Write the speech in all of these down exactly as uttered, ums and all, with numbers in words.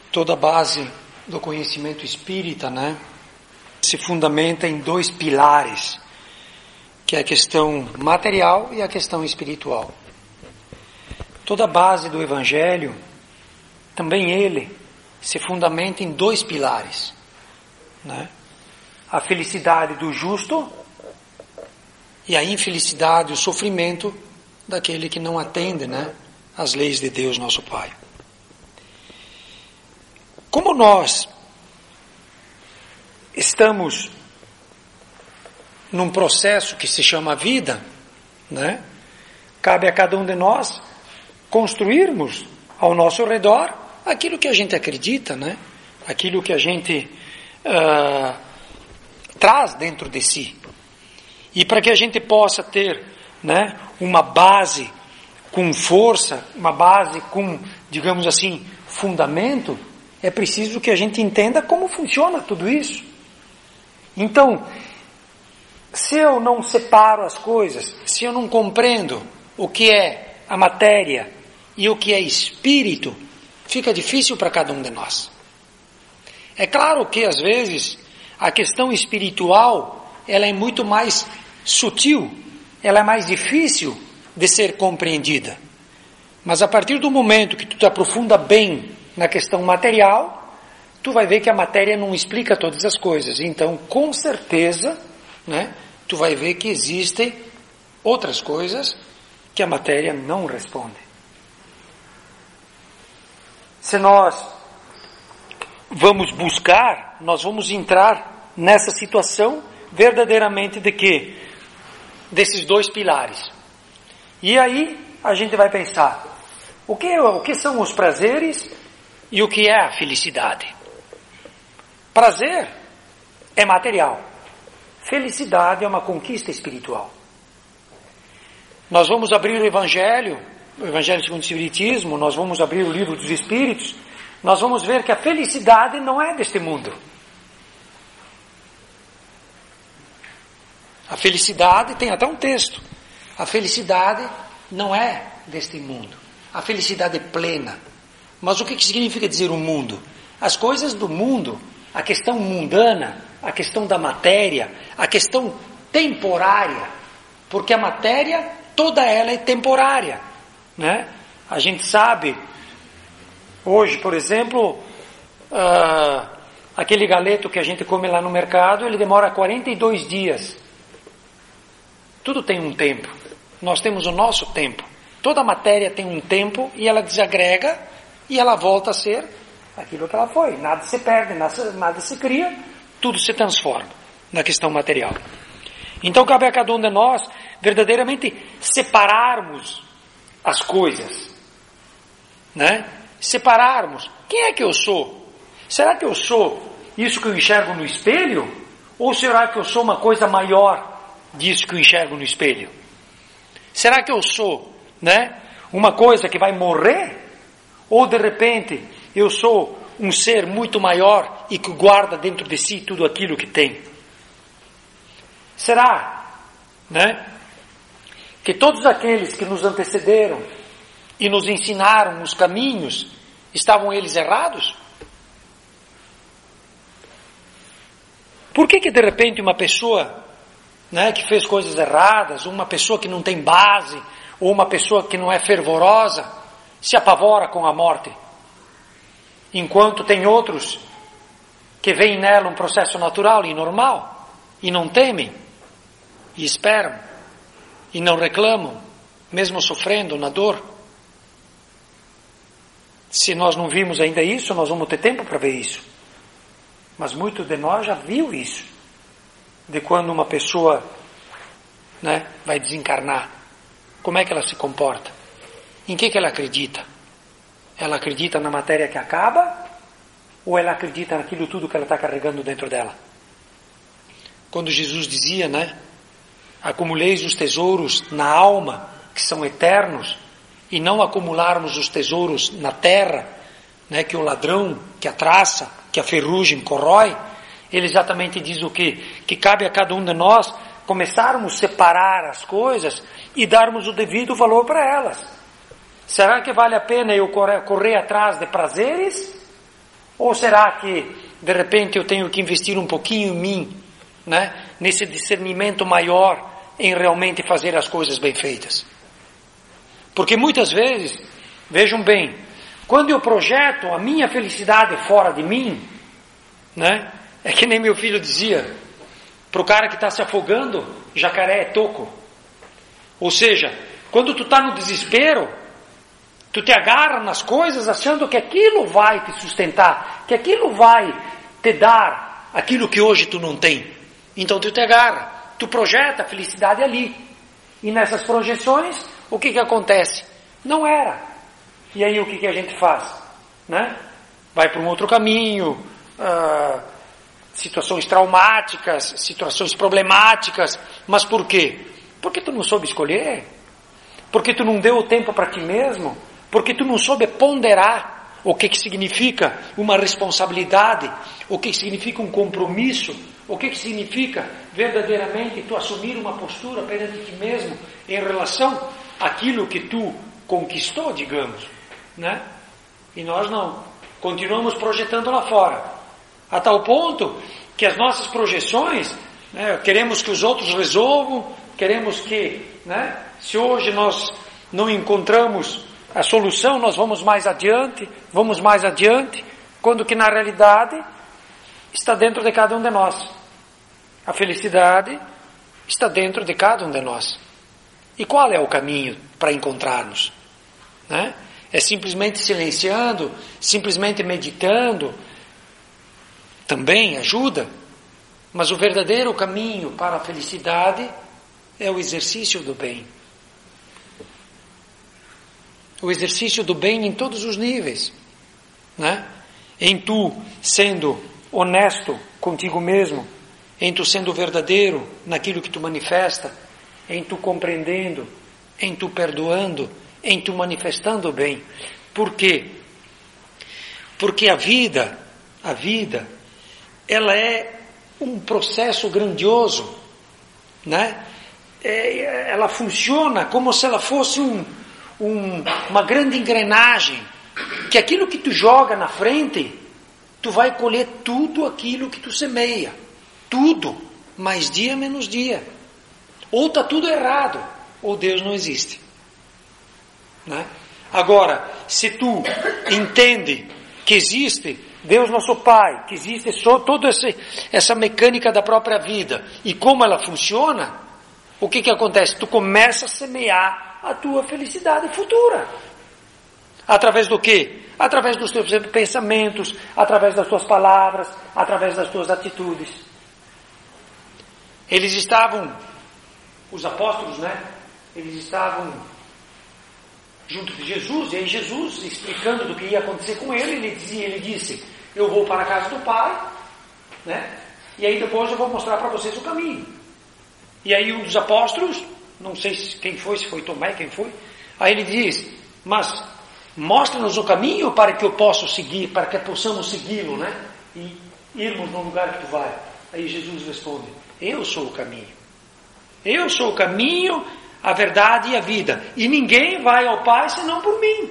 Toda a base do conhecimento espírita, né, se fundamenta em dois pilares, que é a questão material e a questão espiritual. Toda a base do Evangelho, também ele, se fundamenta em dois pilares, né? A felicidade do justo e a infelicidade, o sofrimento daquele que não atende, né, às leis de Deus, nosso Pai. Como nós estamos num processo que se chama vida, né, cabe a cada um de nós construirmos ao nosso redor aquilo que a gente acredita, né, aquilo que a gente uh, traz dentro de si. E para que a gente possa ter, né, uma base com força, uma base com, digamos assim, fundamento, é preciso que a gente entenda como funciona tudo isso. Então, se eu não separo as coisas, se eu não compreendo o que é a matéria e o que é espírito, fica difícil para cada um de nós. É claro que, às vezes, a questão espiritual, ela é muito mais sutil, ela é mais difícil de ser compreendida. Mas a partir do momento que tu te aprofunda bem na questão material, tu vai ver que a matéria não explica todas as coisas. Então, com certeza, né, tu vai ver que existem outras coisas que a matéria não responde. Se nós vamos buscar, nós vamos entrar nessa situação verdadeiramente de quê? Desses dois pilares. E aí a gente vai pensar, o que, o que são os prazeres e o que é a felicidade? Prazer é material. Felicidade é uma conquista espiritual. Nós vamos abrir o Evangelho, o Evangelho segundo o Espiritismo, nós vamos abrir o Livro dos Espíritos, nós vamos ver que a felicidade não é deste mundo. A felicidade, tem até um texto, a felicidade não é deste mundo. A felicidade é plena. Mas o que significa dizer o mundo? As coisas do mundo, a questão mundana, a questão da matéria, a questão temporária, porque a matéria, toda ela é temporária, né? A gente sabe, hoje, por exemplo, uh, aquele galeto que a gente come lá no mercado, ele demora quarenta e dois dias. Tudo tem um tempo. Nós temos o nosso tempo. Toda matéria tem um tempo e ela desagrega e ela volta a ser aquilo que ela foi. Nada se perde, nada, nada se cria, tudo se transforma na questão material. Então cabe a cada um de nós verdadeiramente separarmos as coisas, né? Separarmos. Quem é que eu sou? Será que eu sou isso que eu enxergo no espelho? Ou será que eu sou uma coisa maior disso que eu enxergo no espelho? Será que eu sou, né, uma coisa que vai morrer? Ou de repente eu sou um ser muito maior e que guarda dentro de si tudo aquilo que tem? Será, né, que todos aqueles que nos antecederam e nos ensinaram os caminhos, estavam eles errados? Por que que de repente uma pessoa, né, que fez coisas erradas, uma pessoa que não tem base, ou uma pessoa que não é fervorosa, se apavora com a morte? Enquanto tem outros que veem nela um processo natural e normal, e não temem, e esperam, e não reclamam, mesmo sofrendo na dor. Se nós não vimos ainda isso, nós vamos ter tempo para ver isso. Mas muito de nós já viu isso. De quando uma pessoa, né, vai desencarnar. Como é que ela se comporta? Em que que ela acredita? Ela acredita na matéria que acaba? Ou ela acredita naquilo tudo que ela está carregando dentro dela? Quando Jesus dizia, né, acumuleis os tesouros na alma, que são eternos, e não acumularmos os tesouros na terra, né, que o ladrão, que a traça, que a ferrugem corrói, ele exatamente diz o quê? Que cabe a cada um de nós começarmos a separar as coisas e darmos o devido valor para elas. Será que vale a pena eu correr, correr atrás de prazeres? Ou será que, de repente, eu tenho que investir um pouquinho em mim, né? Nesse discernimento maior em realmente fazer as coisas bem feitas? Porque muitas vezes, vejam bem, quando eu projeto a minha felicidade fora de mim, né? É que nem meu filho dizia, para o cara que está se afogando, jacaré é toco. Ou seja, quando tu está no desespero, tu te agarra nas coisas achando que aquilo vai te sustentar, que aquilo vai te dar aquilo que hoje tu não tem. Então tu te agarra, tu projeta a felicidade ali. E nessas projeções, o que que acontece? Não era. E aí o que que a gente faz? Né? Vai para um outro caminho, ah, situações traumáticas, situações problemáticas. Mas por quê? Porque tu não soube escolher? Porque tu não deu o tempo para ti mesmo? Porque tu não soube ponderar o que que significa uma responsabilidade, o que que significa um compromisso, o que que significa verdadeiramente tu assumir uma postura perante ti mesmo em relação àquilo que tu conquistou, digamos, né? E nós não. Continuamos projetando lá fora. A tal ponto que as nossas projeções, né, queremos que os outros resolvam, queremos que, né, se hoje nós não encontramos a solução, nós vamos mais adiante, vamos mais adiante, quando que na realidade está dentro de cada um de nós. A felicidade está dentro de cada um de nós. E qual é o caminho para encontrarmos? Né? É simplesmente silenciando, simplesmente meditando, também ajuda, mas o verdadeiro caminho para a felicidade é o exercício do bem. O exercício do bem em todos os níveis, né? Em tu sendo honesto contigo mesmo, em tu sendo verdadeiro naquilo que tu manifesta, em tu compreendendo, em tu perdoando, em tu manifestando o bem. Por quê? Porque a vida, a vida, ela é um processo grandioso, né? É, ela funciona como se ela fosse um Um, uma grande engrenagem, que aquilo que tu joga na frente, tu vai colher tudo aquilo que tu semeia, tudo, mais dia menos dia. Ou está tudo errado, ou Deus não existe, né? Agora, se tu entende que existe Deus nosso Pai, que existe só toda essa, essa mecânica da própria vida e como ela funciona, o que que acontece? Tu começa a semear a tua felicidade futura. Através do quê? Através dos teus pensamentos, através das tuas palavras, através das tuas atitudes. Eles estavam, os apóstolos, né? Eles estavam junto de Jesus, e aí Jesus, explicando do que ia acontecer com ele, ele dizia, ele disse, eu vou para a casa do Pai, né? E aí depois eu vou mostrar para vocês o caminho. E aí um dos apóstolos, não sei quem foi, se foi Tomé, quem foi, aí ele diz, mas mostra-nos o caminho para que eu possa seguir, para que possamos segui-lo, né? E irmos no lugar que tu vai. Aí Jesus responde, eu sou o caminho. Eu sou o caminho, a verdade e a vida. E ninguém vai ao Pai senão por mim.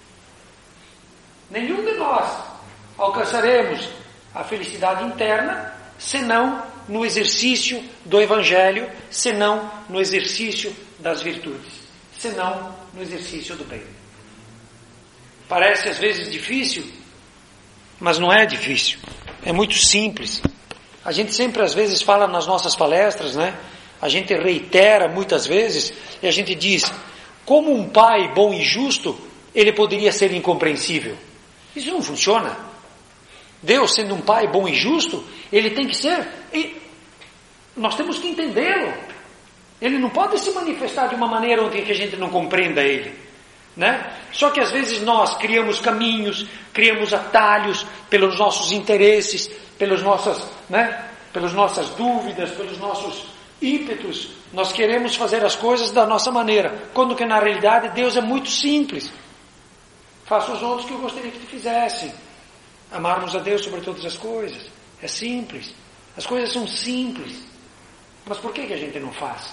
Nenhum de nós alcançaremos a felicidade interna senão no exercício do Evangelho, senão no exercício das virtudes, senão no exercício do bem. Parece às vezes difícil, mas não é difícil. É muito simples. A gente sempre às vezes fala nas nossas palestras, né? A gente reitera muitas vezes e a gente diz, como um pai bom e justo, ele poderia ser incompreensível. Isso não funciona. Deus, sendo um pai bom e justo, ele tem que ser, e nós temos que entendê-lo. Ele não pode se manifestar de uma maneira onde a gente não compreenda ele, né? Só que às vezes nós criamos caminhos, criamos atalhos pelos nossos interesses, pelas nossas, né? Pelas nossas dúvidas, pelos nossos ímpetos. Nós queremos fazer as coisas da nossa maneira, quando que na realidade Deus é muito simples. Faça os outros que eu gostaria que te fizessem. Amarmos a Deus sobre todas as coisas. É simples. As coisas são simples. Mas por que que a gente não faz?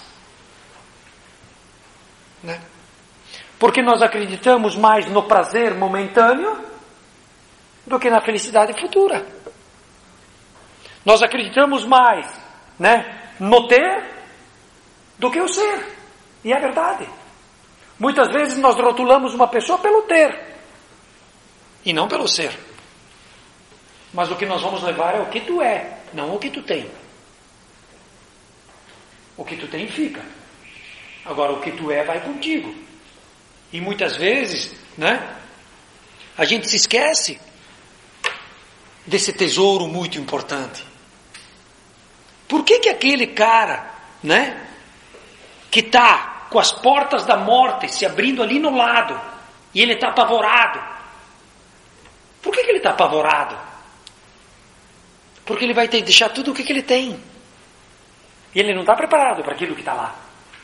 Né? Porque nós acreditamos mais no prazer momentâneo do que na felicidade futura. Nós acreditamos mais, né, no ter do que o ser. E é verdade. Muitas vezes nós rotulamos uma pessoa pelo ter e não pelo ser. Mas o que nós vamos levar é o que tu é, não o que tu tem. O que tu tem fica. Agora o que tu é vai contigo. E muitas vezes, né, a gente se esquece desse tesouro muito importante. Por que que aquele cara, né, que está com as portas da morte se abrindo ali no lado, e ele está apavorado? Por que que ele está apavorado? Porque ele vai ter que deixar tudo o que que ele tem. E ele não está preparado para aquilo que está lá.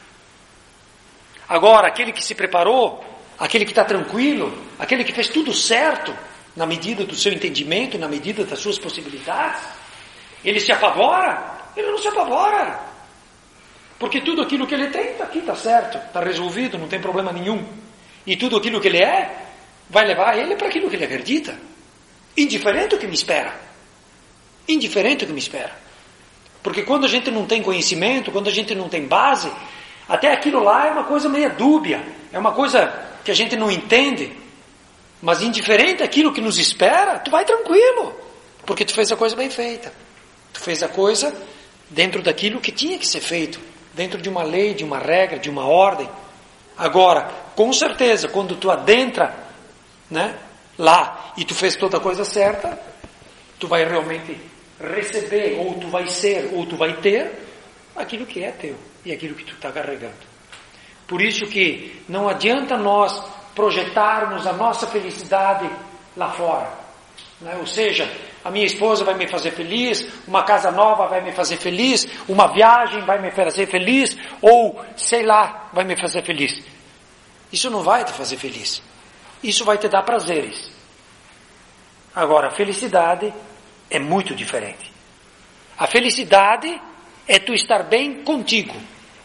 Agora, aquele que se preparou, aquele que está tranquilo, aquele que fez tudo certo, na medida do seu entendimento, na medida das suas possibilidades, ele se apavora? Ele não se apavora. Porque tudo aquilo que ele tem está aqui, está certo, está resolvido, não tem problema nenhum. E tudo aquilo que ele é, vai levar ele para aquilo que ele acredita. Indiferente o que me espera. Indiferente o que me espera. Porque quando a gente não tem conhecimento, quando a gente não tem base, até aquilo lá é uma coisa meio dúbia, é uma coisa que a gente não entende. Mas indiferente aquilo que nos espera, tu vai tranquilo, porque tu fez a coisa bem feita. Tu fez a coisa dentro daquilo que tinha que ser feito, dentro de uma lei, de uma regra, de uma ordem. Agora, com certeza, quando tu adentra, né, lá e tu fez toda a coisa certa, tu vai realmente receber, ou tu vai ser, ou tu vai ter aquilo que é teu e aquilo que tu está carregando. Por isso que não adianta nós projetarmos a nossa felicidade lá fora, né? Ou seja, a minha esposa vai me fazer feliz, uma casa nova vai me fazer feliz, uma viagem vai me fazer feliz, ou sei lá, vai me fazer feliz. Isso não vai te fazer feliz. Isso vai te dar prazeres. Agora, a felicidade é muito diferente. A felicidade é tu estar bem contigo.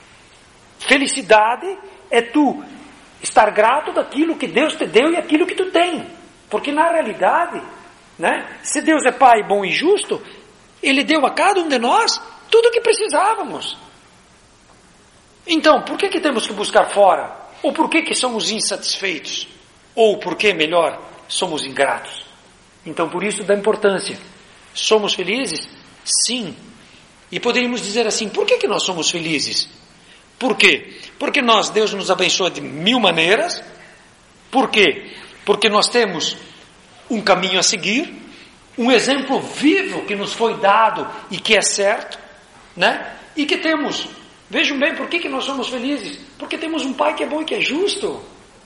Felicidade é tu estar grato daquilo que Deus te deu e aquilo que tu tem. Porque na realidade, né, se Deus é Pai bom e justo, Ele deu a cada um de nós tudo o que precisávamos. Então, por que que temos que buscar fora? Ou por que que somos insatisfeitos? Ou por que, melhor, somos ingratos? Então, por isso da importância. Somos felizes? Sim. E poderíamos dizer assim, por que que nós somos felizes? Por quê? Porque nós, Deus nos abençoa de mil maneiras. Por quê? Porque nós temos um caminho a seguir, um exemplo vivo que nos foi dado e que é certo, né? E que temos, vejam bem, por que que nós somos felizes? Porque temos um Pai que é bom e que é justo.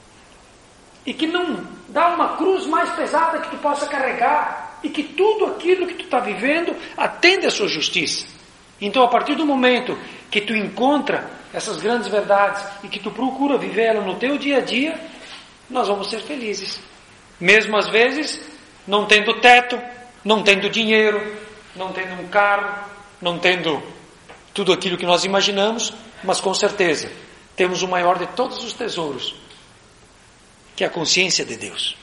E que não dá uma cruz mais pesada que tu possa carregar. E que tudo aquilo que tu está vivendo atende à sua justiça. Então, a partir do momento que tu encontra essas grandes verdades e que tu procura vivê-las no teu dia a dia, nós vamos ser felizes. Mesmo às vezes, não tendo teto, não tendo dinheiro, não tendo um carro, não tendo tudo aquilo que nós imaginamos, mas com certeza temos o maior de todos os tesouros, que é a consciência de Deus.